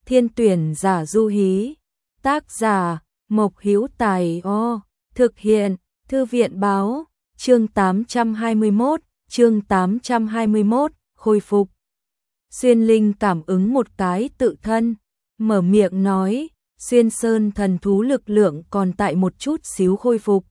Thiên tuyển giả du hí. Tác giả Mộc Hữu Tài. Thực hiện Thư viện báo. Chương 821, khôi phục. Xuyên Linh cảm ứng một cái tự thân, mở miệng nói, Xuyên Sơn thần thú lực lượng còn tại một chút xíu khôi phục.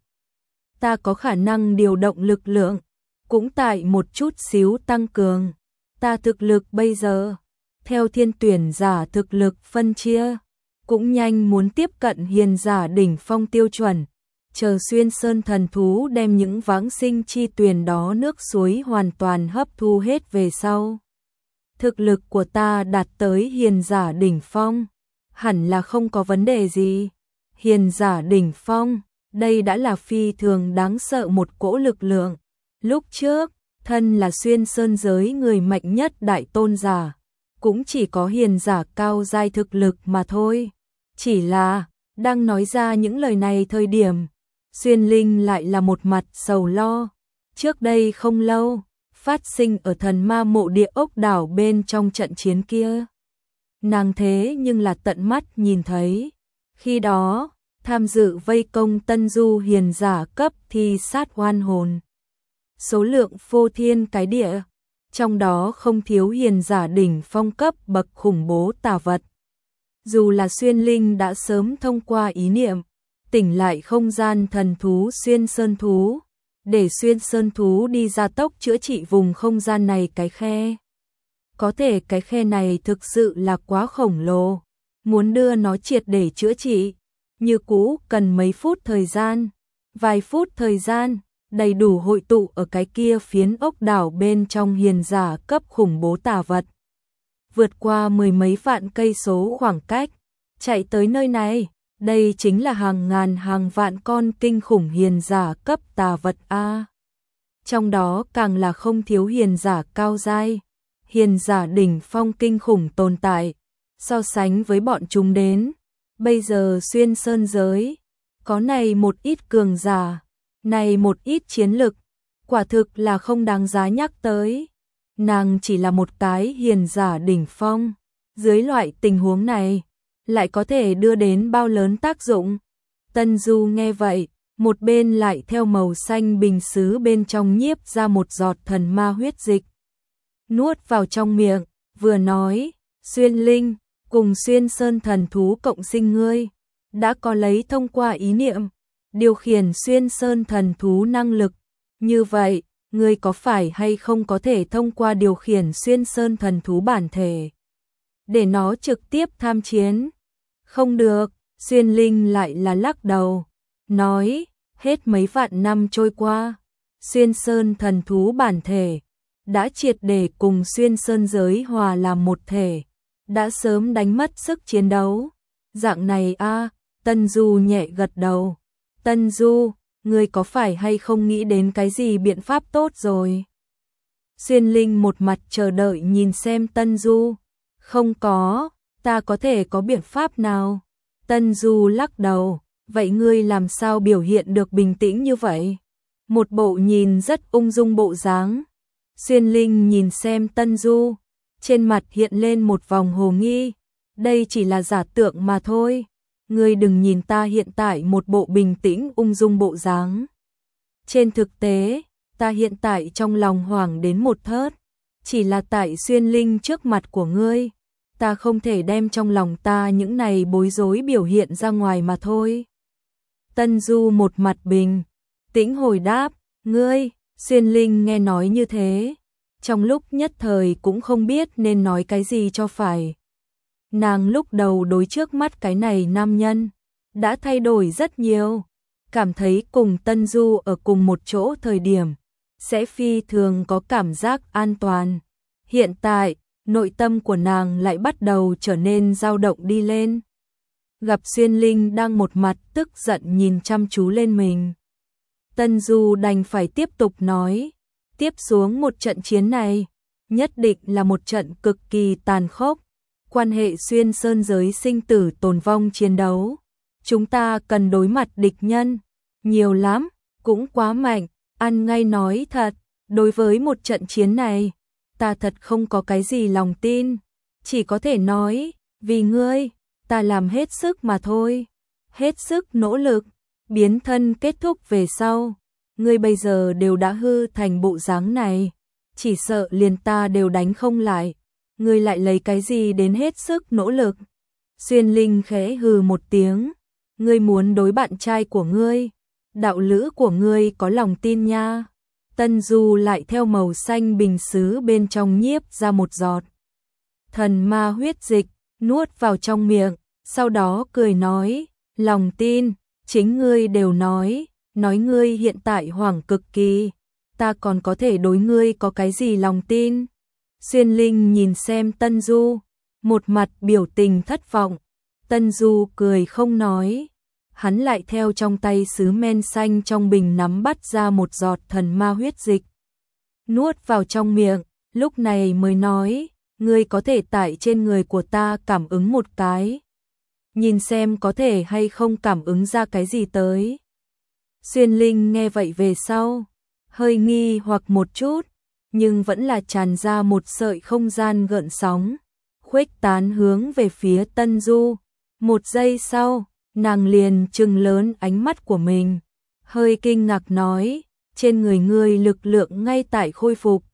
Ta có khả năng điều động lực lượng, cũng tại một chút xíu tăng cường. Ta thực lực bây giờ, theo thiên tuyển giả thực lực phân chia, cũng nhanh muốn tiếp cận hiền giả đỉnh phong tiêu chuẩn. Chờ Xuyên Sơn thần thú đem những vãng sinh chi tuyền đó nước suối hoàn toàn hấp thu hết về sau. Thực lực của ta đạt tới hiền giả đỉnh phong, hẳn là không có vấn đề gì. Hiền giả đỉnh phong, đây đã là phi thường đáng sợ một cỗ lực lượng. Lúc trước, thân là Xuyên Sơn giới người mạnh nhất đại tôn giả, cũng chỉ có hiền giả cao giai thực lực mà thôi. Chỉ là, đang nói ra những lời này thời điểm, Xuyên Linh lại là một mặt sầu lo. Trước đây không lâu, phát sinh ở thần ma mộ địa ốc đảo bên trong trận chiến kia. Nàng thế nhưng là tận mắt nhìn thấy. Khi đó, tham dự vây công Tân Du hiền giả cấp thi sát oan hồn. Số lượng phô thiên cái địa, trong đó không thiếu hiền giả đỉnh phong cấp bậc khủng bố tà vật. Dù là Xuyên Linh đã sớm thông qua ý niệm, tỉnh lại không gian thần thú Xuyên Sơn thú, để Xuyên Sơn thú đi gia tốc chữa trị vùng không gian này cái khe. Có thể cái khe này thực sự là quá khổng lồ, muốn đưa nó triệt để chữa trị, như cũ cần mấy phút thời gian, vài phút thời gian, đầy đủ hội tụ ở cái kia phiến ốc đảo bên trong hiền giả cấp khủng bố tà vật. Vượt qua mười mấy vạn cây số khoảng cách, chạy tới nơi này, đây chính là hàng ngàn hàng vạn con kinh khủng hiền giả cấp tà vật A. Trong đó càng là không thiếu hiền giả cao giai, hiền giả đỉnh phong kinh khủng tồn tại. So sánh với bọn chúng đến, bây giờ Xuyên Sơn giới, có này một ít cường giả, này một ít chiến lực, quả thực là không đáng giá nhắc tới. Nàng chỉ là một cái hiền giả đỉnh phong, dưới loại tình huống này, lại có thể đưa đến bao lớn tác dụng. Tân Du nghe vậy, một bên lại theo màu xanh bình sứ bên trong nhiếp ra một giọt thần ma huyết dịch. Nuốt vào trong miệng, vừa nói, Xuyên Linh, cùng Xuyên Sơn thần thú cộng sinh ngươi, đã có lấy thông qua ý niệm, điều khiển Xuyên Sơn thần thú năng lực. Như vậy, ngươi có phải hay không có thể thông qua điều khiển Xuyên Sơn thần thú bản thể, để nó trực tiếp tham chiến? Không được, Xuyên Linh lại là lắc đầu, nói, hết mấy vạn năm trôi qua, Xuyên Sơn thần thú bản thể đã triệt để cùng Xuyên Sơn giới hòa làm một thể, đã sớm đánh mất sức chiến đấu. Dạng này a, Tân Du nhẹ gật đầu. Tân Du, ngươi có phải hay không nghĩ đến cái gì biện pháp tốt rồi? Xuyên Linh một mặt chờ đợi nhìn xem Tân Du. Không có, ta có thể có biện pháp nào? Tân Du lắc đầu, vậy ngươi làm sao biểu hiện được bình tĩnh như vậy? Một bộ nhìn rất ung dung bộ dáng. Xuyên Linh nhìn xem Tân Du, trên mặt hiện lên một vòng hồ nghi. Đây chỉ là giả tượng mà thôi. Ngươi đừng nhìn ta hiện tại một bộ bình tĩnh ung dung bộ dáng. Trên thực tế, ta hiện tại trong lòng hoảng đến một thớt. Chỉ là tại Xuyên Linh trước mặt của ngươi, ta không thể đem trong lòng ta những này bối rối biểu hiện ra ngoài mà thôi. Tân Du một mặt bình tĩnh hồi đáp, ngươi. Xuyên Linh nghe nói như thế, trong lúc nhất thời cũng không biết nên nói cái gì cho phải. Nàng lúc đầu đối trước mắt cái này nam nhân đã thay đổi rất nhiều, cảm thấy cùng Tân Du ở cùng một chỗ thời điểm sẽ phi thường có cảm giác an toàn. Hiện tại, nội tâm của nàng lại bắt đầu trở nên dao động đi lên. Gặp Xuyên Linh đang một mặt tức giận nhìn chăm chú lên mình, Tân Du đành phải tiếp tục nói, tiếp xuống một trận chiến này, nhất định là một trận cực kỳ tàn khốc, quan hệ Xuyên Sơn giới sinh tử tồn vong chiến đấu. Chúng ta cần đối mặt địch nhân, nhiều lắm, cũng quá mạnh, ăn ngay nói thật, đối với một trận chiến này, ta thật không có cái gì lòng tin, chỉ có thể nói, Vì ngươi, ta làm hết sức mà thôi. Hết sức nỗ lực, biến thân kết thúc về sau. Ngươi bây giờ đều đã hư thành bộ dáng này. Chỉ sợ liền ta đều đánh không lại. Ngươi lại lấy cái gì đến hết sức nỗ lực? Xuyên Linh khẽ hừ một tiếng. Ngươi muốn đối bạn trai của ngươi, đạo lữ của ngươi có lòng tin nha. Tân Du lại theo màu xanh bình sứ bên trong nhiếp ra một giọt thần ma huyết dịch, nuốt vào trong miệng, sau đó cười nói, lòng tin, chính ngươi đều nói ngươi hiện tại hoảng cực kỳ, ta còn có thể đối ngươi có cái gì lòng tin. Xuyên Linh nhìn xem Tân Du, một mặt biểu tình thất vọng. Tân Du cười không nói, hắn lại theo trong tay sứ men xanh trong bình nắm bắt ra một giọt thần ma huyết dịch, nuốt vào trong miệng, lúc này mới nói, ngươi có thể tại trên người của ta cảm ứng một cái, nhìn xem có thể hay không cảm ứng ra cái gì tới. Xuyên Linh nghe vậy về sau, hơi nghi hoặc một chút, nhưng vẫn là tràn ra một sợi không gian gợn sóng, khuếch tán hướng về phía Tân Du. Một giây sau, nàng liền trừng lớn ánh mắt của mình, hơi kinh ngạc nói, trên người ngươi lực lượng ngay tại khôi phục.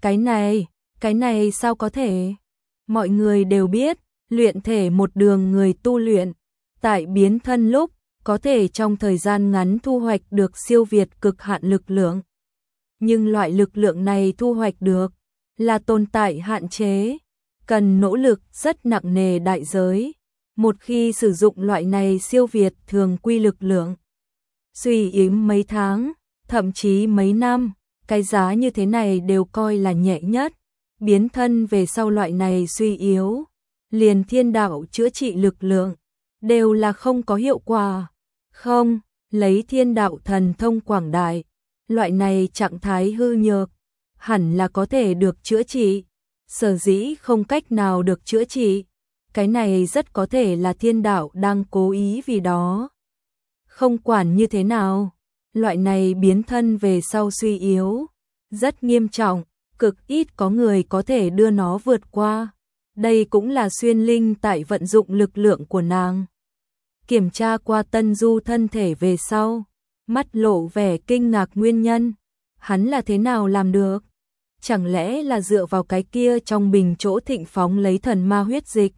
Cái này sao có thể? Mọi người đều biết, luyện thể một đường người tu luyện, tại biến thân lúc, có thể trong thời gian ngắn thu hoạch được siêu việt cực hạn lực lượng. Nhưng loại lực lượng này thu hoạch được, là tồn tại hạn chế, cần nỗ lực rất nặng nề đại giới. Một khi sử dụng loại này siêu việt thường quy lực lượng, suy yếu mấy tháng, thậm chí mấy năm, cái giá như thế này đều coi là nhẹ nhất. Biến thân về sau loại này suy yếu, liền thiên đạo chữa trị lực lượng, đều là không có hiệu quả. Không, lấy thiên đạo thần thông quảng đại, loại này trạng thái hư nhược, hẳn là có thể được chữa trị. Sở dĩ không cách nào được chữa trị, cái này rất có thể là thiên đạo đang cố ý vì đó. Không quản như thế nào, loại này biến thân về sau suy yếu, rất nghiêm trọng, cực ít có người có thể đưa nó vượt qua. Đây cũng là Xuyên Linh tại vận dụng lực lượng của nàng. Kiểm tra qua Tân Du thân thể về sau, mắt lộ vẻ kinh ngạc nguyên nhân. Hắn là thế nào làm được? Chẳng lẽ là dựa vào cái kia trong bình chỗ thịnh phóng lấy thần ma huyết dịch?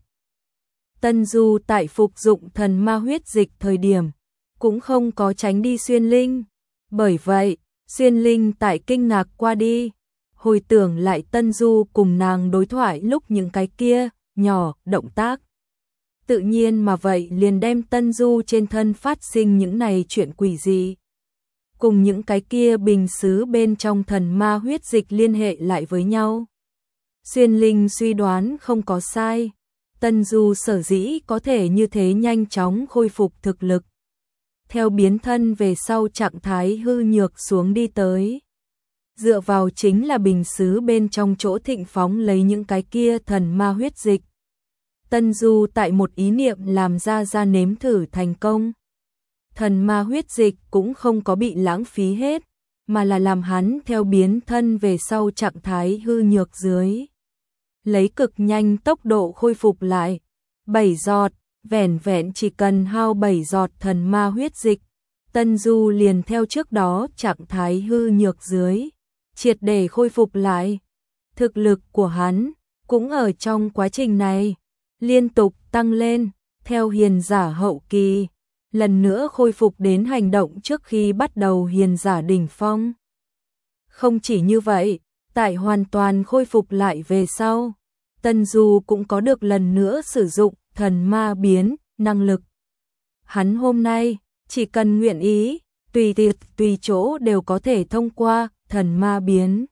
Tân Du tại phục dụng thần ma huyết dịch thời điểm, cũng không có tránh đi Xuyên Linh. Bởi vậy, Xuyên Linh tại kinh ngạc qua đi, hồi tưởng lại Tân Du cùng nàng đối thoại lúc những cái kia, nhỏ, động tác. Tự nhiên mà vậy liền đem Tân Du trên thân phát sinh những này chuyện quỷ dị, cùng những cái kia bình sứ bên trong thần ma huyết dịch liên hệ lại với nhau. Xuyên Linh suy đoán không có sai, Tân Du sở dĩ có thể như thế nhanh chóng khôi phục thực lực, theo biến thân về sau trạng thái hư nhược xuống đi tới, dựa vào chính là bình sứ bên trong chỗ thịnh phóng lấy những cái kia thần ma huyết dịch. Tân Du tại một ý niệm làm ra nếm thử thành công. Thần ma huyết dịch cũng không có bị lãng phí hết, mà là làm hắn theo biến thân về sau trạng thái hư nhược dưới, lấy cực nhanh tốc độ khôi phục lại. 7 giọt, vẻn vẹn chỉ cần hao 7 giọt thần ma huyết dịch, Tân Du liền theo trước đó trạng thái hư nhược dưới, triệt để khôi phục lại. Thực lực của hắn cũng ở trong quá trình này liên tục tăng lên, theo hiền giả hậu kỳ, lần nữa khôi phục đến hành động trước khi bắt đầu hiền giả đỉnh phong. Không chỉ như vậy, tại hoàn toàn khôi phục lại về sau, Tân Du cũng có được lần nữa sử dụng thần ma biến năng lực. Hắn hôm nay chỉ cần nguyện ý, tùy chỗ đều có thể thông qua thần ma biến,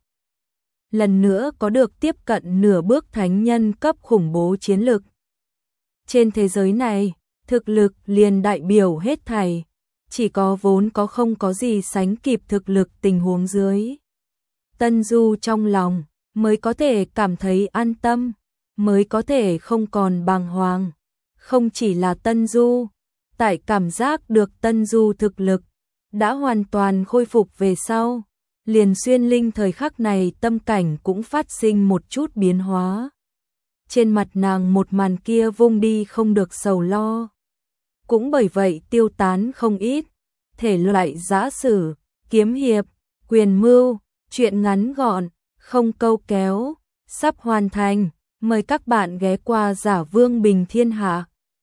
lần nữa có được tiếp cận nửa bước thánh nhân cấp khủng bố chiến lực. Trên thế giới này, thực lực liền đại biểu hết thảy, chỉ có vốn có không có gì sánh kịp thực lực tình huống dưới. Tân Du trong lòng mới có thể cảm thấy an tâm, mới có thể không còn bàng hoàng. Không chỉ là Tân Du, tại cảm giác được Tân Du thực lực đã hoàn toàn khôi phục về sau, liền Xuyên Linh thời khắc này tâm cảnh cũng phát sinh một chút biến hóa. trên mặt nàng một màn kia vung đi không được sầu lo. Cũng bởi vậy tiêu tán không ít, thể loại giã sử, kiếm hiệp, quyền mưu, truyện ngắn gọn, không câu kéo, sắp hoàn thành. Mời các bạn ghé qua Giả Vương Bình Thiên Hạ.